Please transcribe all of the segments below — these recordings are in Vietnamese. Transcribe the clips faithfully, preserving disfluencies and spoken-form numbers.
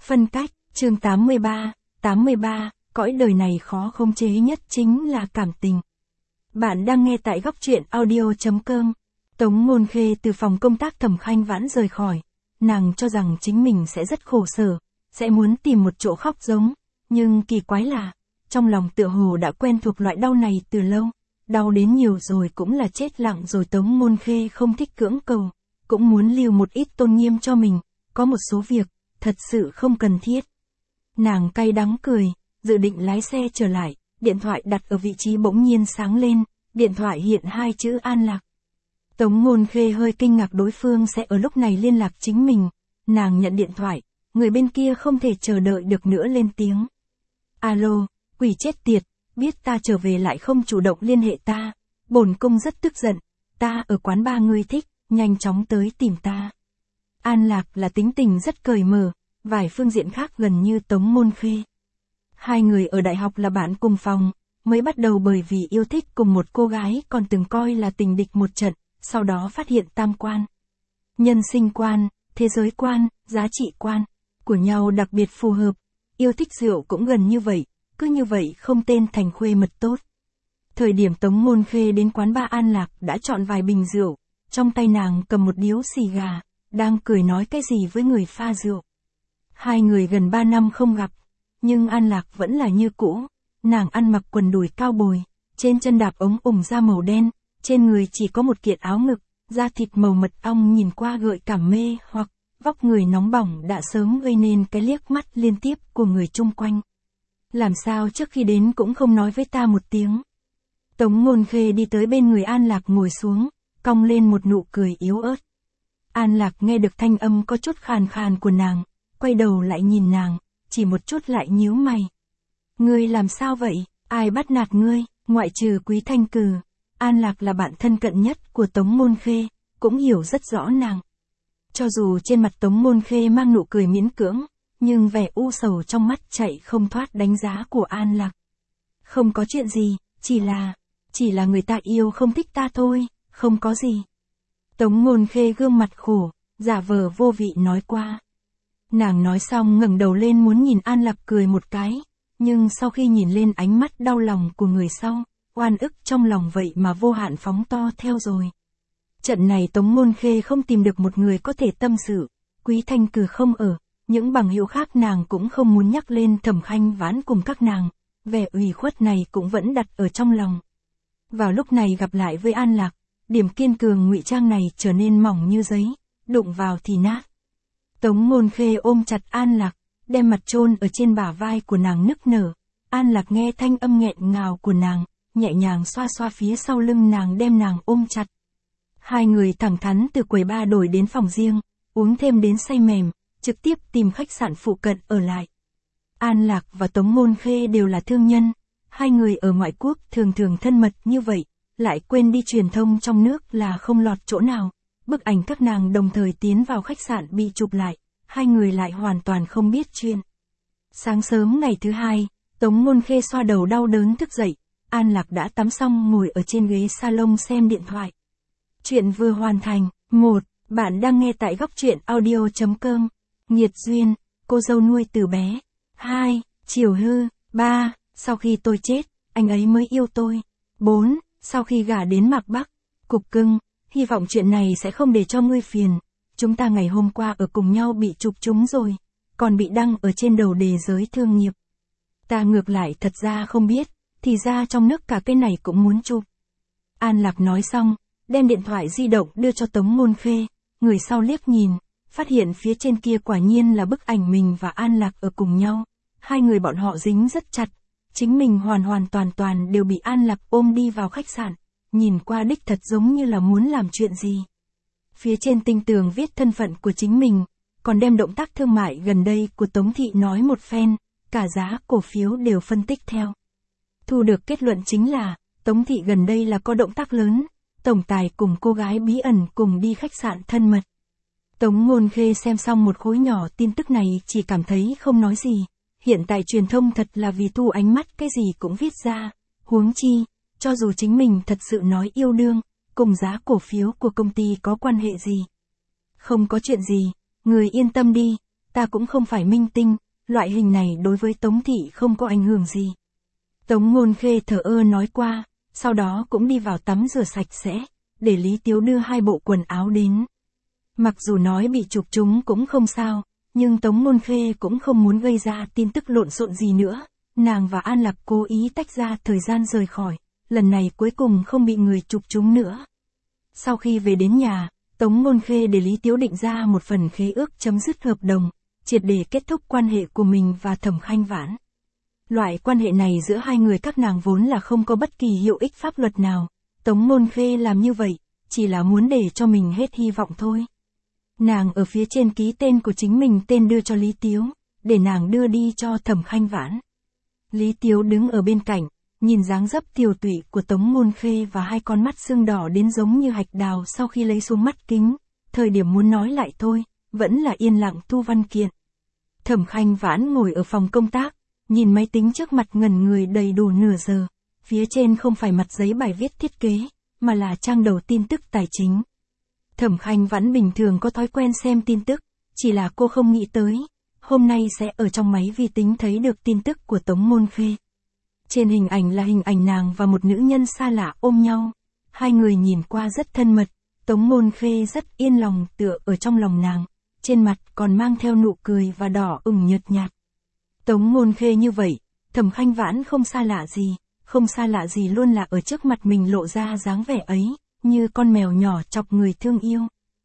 Phân cách, chương tám mươi ba, tám mươi ba, cõi đời này khó khống chế nhất chính là cảm tình. Bạn đang nghe tại góc truyện audio.com. Tống Ngôn Khê từ phòng công tác Thẩm Khanh Vãn rời khỏi. Nàng cho rằng chính mình sẽ rất khổ sở, sẽ muốn tìm một chỗ khóc giống. Nhưng kỳ quái là, trong lòng tựa hồ đã quen thuộc loại đau này từ lâu. Đau đến nhiều rồi cũng là chết lặng rồi. Tống Ngôn Khê không thích cưỡng cầu, cũng muốn lưu một ít tôn nghiêm cho mình. Có một số việc, thật sự không cần thiết. Nàng cay đắng cười, dự định lái xe trở lại, điện thoại đặt ở vị trí bỗng nhiên sáng lên, điện thoại hiện hai chữ An Lạc. Tống Ngôn Khê hơi kinh ngạc đối phương sẽ ở lúc này liên lạc chính mình, nàng nhận điện thoại, người bên kia không thể chờ đợi được nữa lên tiếng. Alo, quỷ chết tiệt, biết ta trở về lại không chủ động liên hệ ta, bổn cung rất tức giận, ta ở quán ba ngươi thích, nhanh chóng tới tìm ta. An Lạc là tính tình rất cởi mở, vài phương diện khác gần như Tống Ngôn Khê. Hai người ở đại học là bạn cùng phòng, mới bắt đầu bởi vì yêu thích cùng một cô gái còn từng coi là tình địch một trận, sau đó phát hiện tam quan, nhân sinh quan, thế giới quan, giá trị quan của nhau đặc biệt phù hợp, yêu thích rượu cũng gần như vậy, cứ như vậy không tên thành khuê mật tốt. Thời điểm Tống Ngôn Khê đến quán ba An Lạc đã chọn vài bình rượu, trong tay nàng cầm một điếu xì gà, đang cười nói cái gì với người pha rượu. Hai người gần ba năm không gặp, nhưng An Lạc vẫn là như cũ, nàng ăn mặc quần đùi cao bồi, trên chân đạp ống ủng da màu đen, trên người chỉ có một kiện áo ngực, da thịt màu mật ong nhìn qua gợi cảm mê hoặc, vóc người nóng bỏng đã sớm gây nên cái liếc mắt liên tiếp của người chung quanh. Làm sao trước khi đến cũng không nói với ta một tiếng. Tống Ngôn Khê đi tới bên người An Lạc ngồi xuống, cong lên một nụ cười yếu ớt. An Lạc nghe được thanh âm có chút khàn khàn của nàng, quay đầu lại nhìn nàng, chỉ một chút lại nhíu mày. Ngươi làm sao vậy, ai bắt nạt ngươi, ngoại trừ Quý Thanh Cừ. An Lạc là bạn thân cận nhất của Tống Ngôn Khê, cũng hiểu rất rõ nàng. Cho dù trên mặt Tống Ngôn Khê mang nụ cười miễn cưỡng, nhưng vẻ u sầu trong mắt chạy không thoát đánh giá của An Lạc. Không có chuyện gì, chỉ là, chỉ là người ta yêu không thích ta thôi, không có gì. Tống Ngôn Khê gương mặt khổ, giả vờ vô vị nói qua. Nàng nói xong ngẩng đầu lên muốn nhìn An Lạc cười một cái, nhưng sau khi nhìn lên ánh mắt đau lòng của người sau, oan ức trong lòng vậy mà vô hạn phóng to theo rồi. Trận này Tống Ngôn Khê không tìm được một người có thể tâm sự, Quý Thanh Cừ không ở, những bằng hữu khác nàng cũng không muốn nhắc lên. Thẩm Khanh Vãn cùng các nàng, vẻ ủy khuất này cũng vẫn đặt ở trong lòng. Vào lúc này gặp lại với An Lạc, điểm kiên cường ngụy trang này trở nên mỏng như giấy, đụng vào thì nát. Tống Ngôn Khê ôm chặt An Lạc, đem mặt chôn ở trên bả vai của nàng nức nở. An Lạc nghe thanh âm nghẹn ngào của nàng, nhẹ nhàng xoa xoa phía sau lưng nàng đem nàng ôm chặt. Hai người thẳng thắn từ quầy bar đổi đến phòng riêng, uống thêm đến say mềm, trực tiếp tìm khách sạn phụ cận ở lại. An Lạc và Tống Ngôn Khê đều là thương nhân, hai người ở ngoại quốc thường thường thân mật như vậy, lại quên đi truyền thông trong nước là không lọt chỗ nào. Bức ảnh các nàng đồng thời tiến vào khách sạn bị chụp lại, hai người lại hoàn toàn không biết chuyện. Sáng sớm ngày thứ hai, Tống Ngôn Khê xoa đầu đau đớn thức dậy, An Lạc đã tắm xong ngồi ở trên ghế salon xem điện thoại. Chuyện vừa hoàn thành. Một. Bạn đang nghe tại góc truyện audio.com. Nghiệt duyên, cô dâu nuôi từ bé. Hai. Chiều hư. Ba. Sau khi tôi chết, anh ấy mới yêu tôi. Bốn. Sau khi gả đến Mạc Bắc. Cục cưng, hy vọng chuyện này sẽ không để cho ngươi phiền. Chúng ta ngày hôm qua ở cùng nhau bị chụp chúng rồi, còn bị đăng ở trên đầu đề giới thương nghiệp. Ta ngược lại thật ra không biết, thì ra trong nước cả cái này cũng muốn chụp. An Lạc nói xong, đem điện thoại di động đưa cho Tống Ngôn Khê, người sau liếc nhìn, phát hiện phía trên kia quả nhiên là bức ảnh mình và An Lạc ở cùng nhau. Hai người bọn họ dính rất chặt, chính mình hoàn hoàn toàn toàn đều bị An Lạc ôm đi vào khách sạn, nhìn qua đích thật giống như là muốn làm chuyện gì. Phía trên tinh tường viết thân phận của chính mình, còn đem động tác thương mại gần đây của Tống Thị nói một phen, cả giá cổ phiếu đều phân tích theo. Thu được kết luận chính là, Tống Thị gần đây là có động tác lớn, tổng tài cùng cô gái bí ẩn cùng đi khách sạn thân mật. Tống Ngôn Khê xem xong một khối nhỏ tin tức này chỉ cảm thấy không nói gì, hiện tại truyền thông thật là vì thu ánh mắt cái gì cũng viết ra, huống chi, cho dù chính mình thật sự nói yêu đương, cùng giá cổ phiếu của công ty có quan hệ gì. Không có chuyện gì, người yên tâm đi, ta cũng không phải minh tinh, loại hình này đối với Tống thị không có ảnh hưởng gì. Tống Ngôn Khê thờ ơ nói qua, sau đó cũng đi vào tắm rửa sạch sẽ, để Lý Tiếu đưa hai bộ quần áo đến. Mặc dù nói bị chụp chúng cũng không sao, nhưng Tống Ngôn Khê cũng không muốn gây ra tin tức lộn xộn gì nữa. Nàng và An Lạc cố ý tách ra thời gian rời khỏi, lần này cuối cùng không bị người chụp chúng nữa. Sau khi về đến nhà, Tống Ngôn Khê để Lý Tiếu định ra một phần khế ước chấm dứt hợp đồng, triệt để kết thúc quan hệ của mình và Thẩm Khanh Vãn. Loại quan hệ này giữa hai người các nàng vốn là không có bất kỳ hiệu ích pháp luật nào, Tống Ngôn Khê làm như vậy, chỉ là muốn để cho mình hết hy vọng thôi. Nàng ở phía trên ký tên của chính mình tên đưa cho Lý Tiếu, để nàng đưa đi cho Thẩm Khanh Vãn. Lý Tiếu đứng ở bên cạnh, nhìn dáng dấp tiều tụy của Tống Ngôn Khê và hai con mắt sưng đỏ đến giống như hạch đào sau khi lấy xuống mắt kính, thời điểm muốn nói lại thôi, vẫn là yên lặng thu văn kiện. Thẩm Khanh Vãn ngồi ở phòng công tác, nhìn máy tính trước mặt ngẩn người đầy đủ nửa giờ, phía trên không phải mặt giấy bài viết thiết kế, mà là trang đầu tin tức tài chính. Thẩm Khanh Vãn bình thường có thói quen xem tin tức, chỉ là cô không nghĩ tới, hôm nay sẽ ở trong máy vi tính thấy được tin tức của Tống Ngôn Khê. Trên hình ảnh là hình ảnh nàng và một nữ nhân xa lạ ôm nhau, hai người nhìn qua rất thân mật, Tống Ngôn Khê rất yên lòng tựa ở trong lòng nàng, trên mặt còn mang theo nụ cười và đỏ ửng nhợt nhạt. Tống Ngôn Khê như vậy, Thẩm Khanh Vãn không xa lạ gì, không xa lạ gì luôn là ở trước mặt mình lộ ra dáng vẻ ấy, như con mèo nhỏ chọc người thương yêu.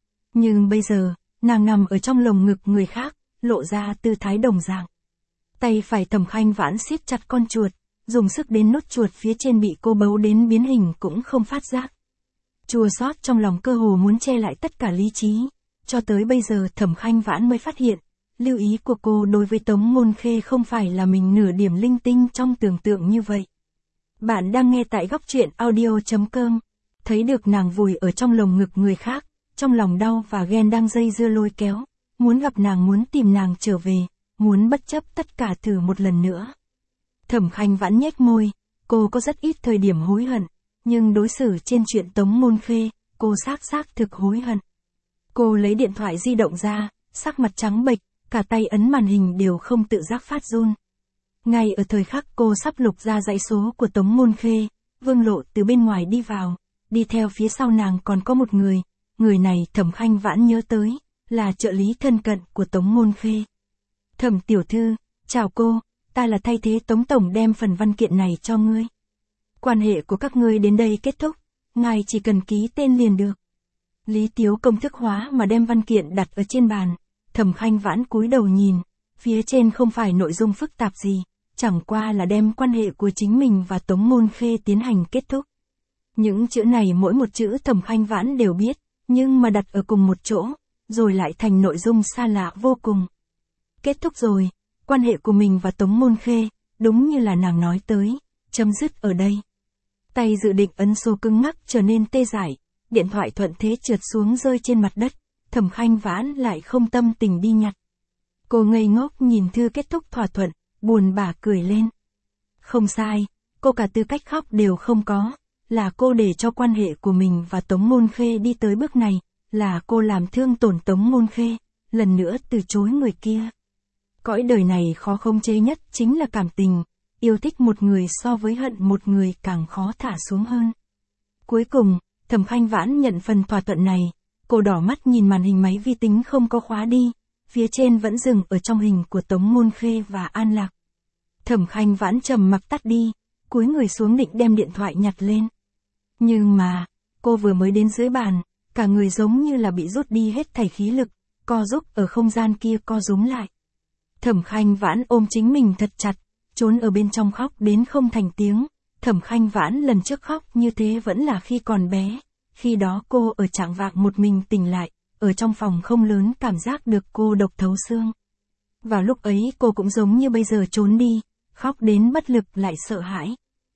Nhưng bây giờ, nàng nằm ở trong lồng ngực người khác, lộ ra tư thái đồng dạng. Tay phải Thẩm Khanh Vãn siết chặt con chuột, dùng sức đến nốt chuột phía trên bị cô bấu đến biến hình cũng không phát giác. Chua xót trong lòng cơ hồ muốn che lại tất cả lý trí, cho tới bây giờ Thẩm Khanh Vãn mới phát hiện, lưu ý của cô đối với Tống Ngôn Khê không phải là mình nửa điểm linh tinh trong tưởng tượng như vậy. Bạn đang nghe tại góc truyện audio chấm com, thấy được nàng vùi ở trong lồng ngực người khác, trong lòng đau và ghen đang dây dưa lôi kéo, muốn gặp nàng, muốn tìm nàng trở về, muốn bất chấp tất cả thử một lần nữa. Thẩm Khanh Vãn nhếch môi, cô có rất ít thời điểm hối hận, nhưng đối xử trên chuyện Tống Ngôn Khê, cô xác xác thực hối hận. Cô lấy điện thoại di động ra, sắc mặt trắng bệch, cả tay ấn màn hình đều không tự giác phát run. Ngay ở thời khắc cô sắp lục ra dãy số của Tống Ngôn Khê, Vương Lộ từ bên ngoài đi vào, đi theo phía sau nàng còn có một người, người này Thẩm Khanh Vãn nhớ tới, là trợ lý thân cận của Tống Ngôn Khê. Thẩm tiểu thư, chào cô, ta là thay thế Tống Tổng đem phần văn kiện này cho ngươi. Quan hệ của các ngươi đến đây kết thúc, ngài chỉ cần ký tên liền được. Lý Tiếu công thức hóa mà đem văn kiện đặt ở trên bàn, Thẩm Khanh Vãn cúi đầu nhìn, phía trên không phải nội dung phức tạp gì, chẳng qua là đem quan hệ của chính mình và Tống Ngôn Khê tiến hành kết thúc. Những chữ này mỗi một chữ Thẩm Khanh Vãn đều biết, nhưng mà đặt ở cùng một chỗ, rồi lại thành nội dung xa lạ vô cùng. Kết thúc rồi, quan hệ của mình và Tống Ngôn Khê, đúng như là nàng nói tới, chấm dứt ở đây. Tay dự định ấn số cứng ngắc trở nên tê dại, điện thoại thuận thế trượt xuống rơi trên mặt đất, Thẩm Khanh Vãn lại không tâm tình đi nhặt. Cô ngây ngốc nhìn thư kết thúc thỏa thuận, buồn bã cười lên. Không sai, cô cả tư cách khóc đều không có, là cô để cho quan hệ của mình và Tống Ngôn Khê đi tới bước này, là cô làm thương tổn Tống Ngôn Khê, lần nữa từ chối người kia. Cõi đời này khó khống chế nhất chính là cảm tình, yêu thích một người so với hận một người càng khó thả xuống hơn. Cuối cùng, Thẩm Khanh Vãn nhận phần thỏa thuận này, cô đỏ mắt nhìn màn hình máy vi tính không có khóa đi, phía trên vẫn dừng ở trong hình của Tống Ngôn Khê và An Lạc. Thẩm Khanh Vãn trầm mặc tắt đi, cúi người xuống định đem điện thoại nhặt lên. Nhưng mà, cô vừa mới đến dưới bàn, cả người giống như là bị rút đi hết thảy khí lực, co giúp ở không gian kia co rúm lại. Thẩm Khanh Vãn ôm chính mình thật chặt, trốn ở bên trong khóc đến không thành tiếng. Thẩm Khanh Vãn lần trước khóc như thế vẫn là khi còn bé, khi đó cô ở trạng vạng một mình tỉnh lại, ở trong phòng không lớn cảm giác được cô độc thấu xương. Vào lúc ấy cô cũng giống như bây giờ trốn đi, khóc đến bất lực lại sợ hãi.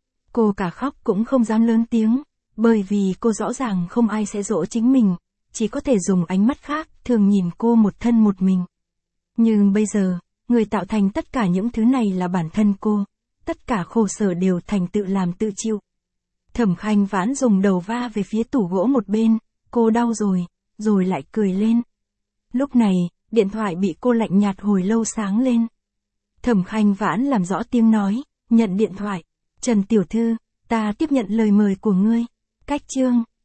Cô cả khóc cũng không dám lớn tiếng, bởi vì cô rõ ràng không ai sẽ dỗ chính mình, chỉ có thể dùng ánh mắt khác thường nhìn cô một thân một mình. Nhưng bây giờ, người tạo thành tất cả những thứ này là bản thân cô, tất cả khổ sở đều thành tự làm tự chịu. Thẩm Khanh Vãn dùng đầu va về phía tủ gỗ một bên, cô đau rồi, rồi lại cười lên. Lúc này, Điện thoại bị cô lạnh nhạt hồi lâu sáng lên. Thẩm Khanh Vãn làm rõ tiếng nói, nhận điện thoại. Trần tiểu thư, ta tiếp nhận lời mời của ngươi. Cách chương.